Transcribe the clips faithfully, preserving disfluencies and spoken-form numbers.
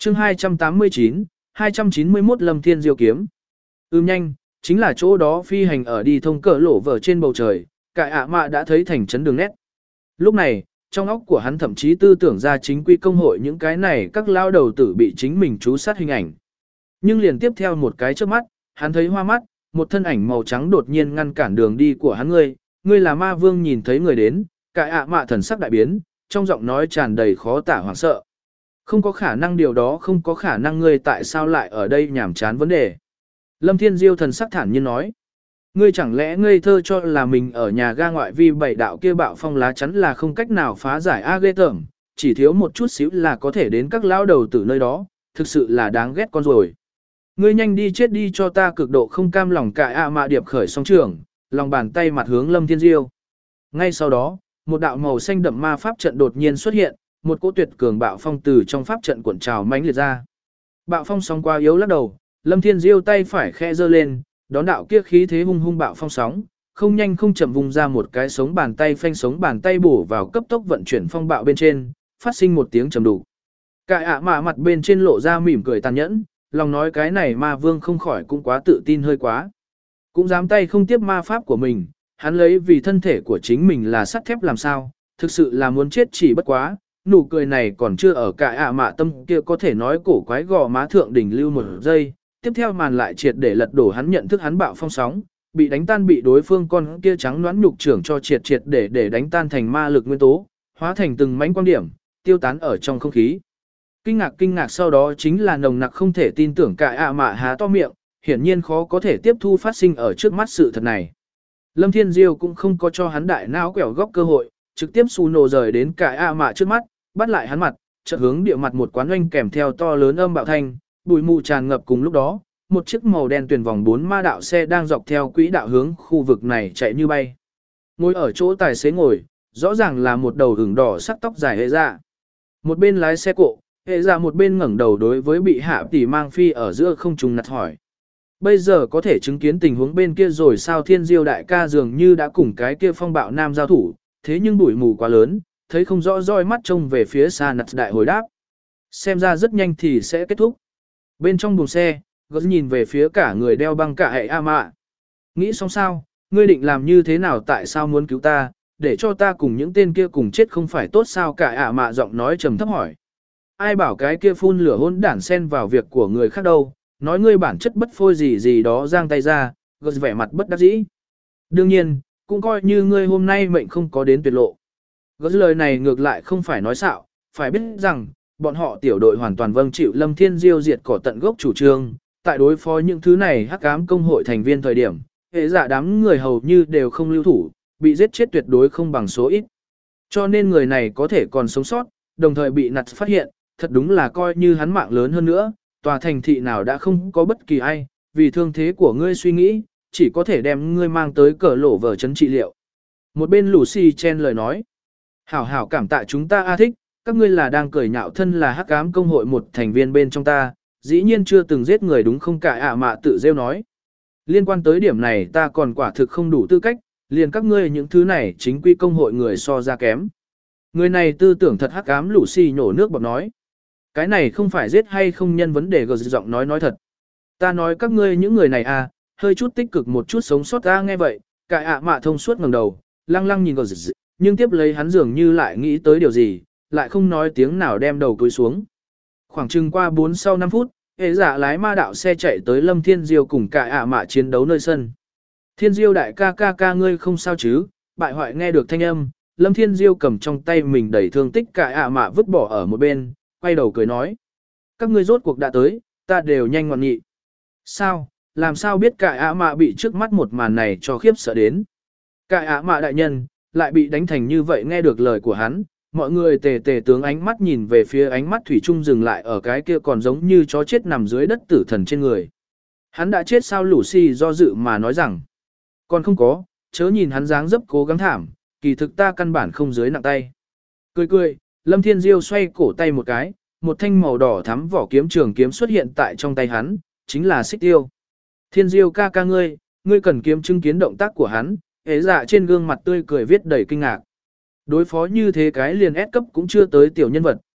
chương hai trăm tám mươi chín, hai trăm chín mươi mốt Lâm Thiên Diêu kiếm. Ưm nhanh, chính là chỗ đó phi hành ở đi thông cỡ lỗ vở trên bầu trời, cải ạ mạ đã thấy thành trấn đường nét. Lúc này, trong óc của hắn thậm chí tư tưởng ra chính quy công hội những cái này các lao đầu tử bị chính mình chú sát hình ảnh. Nhưng liền tiếp theo một cái trước mắt, hắn thấy hoa mắt, một thân ảnh màu trắng đột nhiên ngăn cản đường đi của hắn. Ngươi, ngươi là ma vương. Nhìn thấy người đến, cải ạ mạ thần sắc đại biến, trong giọng nói tràn đầy khó tả hoảng sợ. Không có khả năng, điều đó không có khả năng. Ngươi tại sao lại ở đây nhảm chán vấn đề? Lâm Thiên Diêu thần sắc thản nhiên nói. Ngươi chẳng lẽ ngây thơ cho là mình ở nhà ga ngoại vi bảy đạo kia bạo phong lá chắn là không cách nào phá giải a ghê tởm, chỉ thiếu một chút xíu là có thể đến các lão đầu tử nơi đó, thực sự là đáng ghét con rồi. Ngươi nhanh đi chết đi cho ta. Cực độ không cam lòng cải ạ mạ điệp khởi song trường, lòng bàn tay mặt hướng Lâm Thiên Diêu. Ngay sau đó, một đạo màu xanh đậm ma pháp trận đột nhiên xuất hiện, một cỗ tuyệt cường bạo phong từ trong pháp trận cuộn trào mãnh liệt ra. Bạo phong sóng qua yếu lắc đầu, Lâm Thiên Diêu tay phải khẽ giơ lên, đón đạo kia khí thế hung hung bạo phong sóng, không nhanh không chậm vùng ra một cái sống bàn tay phanh sống bàn tay bổ vào cấp tốc vận chuyển phong bạo bên trên, phát sinh một tiếng trầm đục. Cải ạ mạ mặt bên trên lộ ra mỉm cười tàn nhẫn, lòng nói cái này ma vương không khỏi cũng quá tự tin hơi quá. Cũng dám tay không tiếp ma pháp của mình, hắn lấy vì thân thể của chính mình là sắt thép làm sao, thực sự là muốn chết chỉ bất quá. Nụ cười này còn chưa ở cải ạ mạ tâm kia có thể nói cổ quái gò má thượng đỉnh lưu một giây, tiếp theo màn lại triệt để lật đổ hắn nhận thức. Hắn bạo phong sóng, bị đánh tan, bị đối phương con kia trắng nõn nhục trưởng cho triệt triệt để để đánh tan thành ma lực nguyên tố, hóa thành từng mảnh quang điểm, tiêu tán ở trong không khí. Kinh ngạc kinh ngạc sau đó chính là nồng nặc không thể tin tưởng. Cải ạ mạ há to miệng, hiển nhiên khó có thể tiếp thu phát sinh ở trước mắt sự thật này. Lâm Thiên Diêu cũng không có cho hắn đại não quẹo góc cơ hội, trực tiếp xù nổ rời đến cải ạ mạ trước mắt, bắt lại hắn mặt, chợt hướng địa mặt một quán oanh kèm theo to lớn âm bạo thanh, bụi mù tràn ngập. Cùng lúc đó, một chiếc màu đen tuyển vòng bốn ma đạo xe đang dọc theo quỹ đạo hướng khu vực này chạy như bay. Ngồi ở chỗ tài xế ngồi, rõ ràng là một đầu ửng đỏ sắc tóc dài hệ dạ. Một bên lái xe cộ, hệ dạ một bên ngẩng đầu đối với bị hạ tỷ mang phi ở giữa không trung nặt hỏi. Bây giờ có thể chứng kiến tình huống bên kia rồi sao? Thiên Diêu đại ca dường như đã cùng cái kia phong bạo nam giao thủ, thế nhưng bụi mù quá lớn, thấy không rõ, roi mắt trông về phía xa nặt đại hồi đáp. Xem ra rất nhanh thì sẽ kết thúc. Bên trong buồng xe, Gớt nhìn về phía cả người đeo băng cả hệ a mạ. Nghĩ xong sao, ngươi định làm như thế nào? Tại sao muốn cứu ta, để cho ta cùng những tên kia cùng chết không phải tốt sao? Cả ạ mạ giọng nói trầm thấp hỏi. Ai bảo cái kia phun lửa hỗn đản xen vào việc của người khác đâu, nói ngươi bản chất bất phôi gì gì đó. Giang tay ra, Gớt vẻ mặt bất đắc dĩ. Đương nhiên, cũng coi như ngươi hôm nay mệnh không có đến tuyệt lộ. Gớt lời này ngược lại không phải nói xạo, phải biết rằng, bọn họ tiểu đội hoàn toàn vâng chịu Lâm Thiên Diêu diệt cỏ tận gốc chủ trương. Tại đối phó những thứ này hắc ám công hội thành viên thời điểm, hệ giả đám người hầu như đều không lưu thủ, bị giết chết tuyệt đối không bằng số ít. Cho nên người này có thể còn sống sót, đồng thời bị nặt phát hiện, thật đúng là coi như hắn mạng lớn hơn nữa. Tòa thành thị nào đã không có bất kỳ ai, vì thương thế của ngươi suy nghĩ, chỉ có thể đem ngươi mang tới cờ lỗ vở trấn trị liệu. Một bên Lucy chen lời nói. Hảo hảo cảm tạ chúng ta a thích, các ngươi là đang cười nhạo thân là hắc ám công hội một thành viên bên trong ta, dĩ nhiên chưa từng giết người đúng không? Cả ạ mạ tự rêu nói. Liên quan tới điểm này ta còn quả thực không đủ tư cách, liền các ngươi những thứ này chính quy công hội người so ra kém. Người này tư tưởng thật hắc ám. Lucy nhổ nước bọt nói. Cái này không phải giết hay không nhân vấn đề. Gờ giọng nói nói thật. Ta nói các ngươi những người này à, hơi chút tích cực một chút sống sót ta. Nghe vậy, cả ạ mạ thông suốt ngẩng đầu, lăng lăng nhìn Gờ, nhưng tiếp lấy hắn dường như lại nghĩ tới điều gì, lại không nói tiếng nào đem đầu cúi xuống. Khoảng chừng qua bốn sau năm phút, hệ giả lái ma đạo xe chạy tới Lâm Thiên Diêu cùng cả ạ mạ chiến đấu nơi sân. Thiên Diêu đại ca ca ca ngươi không sao chứ? Bại hoại nghe được thanh âm, Lâm Thiên Diêu cầm trong tay mình đẩy thương tích cả ạ mạ vứt bỏ ở một bên, quay đầu cười nói. Các ngươi rốt cuộc đã tới, ta đều nhanh ngoan nghị. Sao, làm sao biết cả ạ mạ bị trước mắt một màn này cho khiếp sợ đến? Cả ạ mạ đại nhân, lại bị đánh thành như vậy. Nghe được lời của hắn, mọi người tề tề tướng ánh mắt nhìn về phía ánh mắt thủy chung dừng lại ở cái kia còn giống như chó chết nằm dưới đất tử thần trên người. Hắn đã chết sao? Lucy do dự mà nói rằng. Còn không có, chớ nhìn hắn dáng dấp cố gắng thảm, kỳ thực ta căn bản không dưới nặng tay. Cười cười, Lâm Thiên Diêu xoay cổ tay một cái, một thanh màu đỏ thắm vỏ kiếm trường kiếm xuất hiện tại trong tay hắn, chính là xích tiêu. Thiên Diêu ca ca ngươi, ngươi cần kiếm chứng kiến động tác của hắn. Hế dạ trên gương mặt tươi cười viết đầy kinh ngạc. Đối phó như thế cái liền S cấp cũng chưa tới tiểu nhân vật,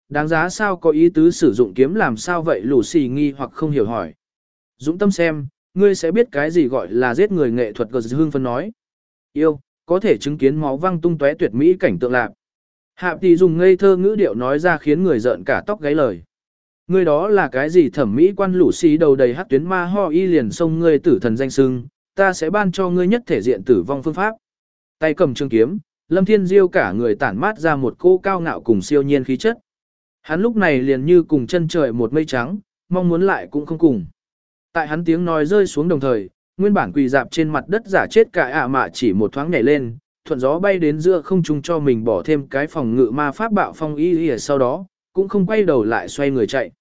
đáng giá sao có ý tứ sử dụng kiếm làm sao vậy Lucy nghi hoặc không hiểu hỏi. Dũng tâm xem, ngươi sẽ biết cái gì gọi là giết người nghệ thuật gờ hương phân nói. Yêu, có thể chứng kiến máu văng tung tóe tuyệt mỹ cảnh tượng lạc. Hạ tỷ dùng ngây thơ ngữ điệu nói ra khiến người giận cả tóc gáy lời. Ngươi đó là cái gì thẩm mỹ quan Lucy đầu đầy hắc tuyến ma ho y liền xông ngươi tử thần danh sưng, ta sẽ ban cho ngươi nhất thể diện tử vong phương pháp. Tay cầm trường kiếm, Lâm Thiên Diêu cả người tản mát ra một cô cao ngạo cùng siêu nhiên khí chất. Hắn lúc này liền như cùng chân trời một mây trắng, mong muốn lại cũng không cùng. Tại hắn tiếng nói rơi xuống đồng thời, nguyên bản quỳ dạp trên mặt đất giả chết cả ạ mạ chỉ một thoáng nhảy lên, thuận gió bay đến giữa không trung cho mình bỏ thêm cái phòng ngự ma pháp bạo phong y y sau đó, cũng không quay đầu lại xoay người chạy.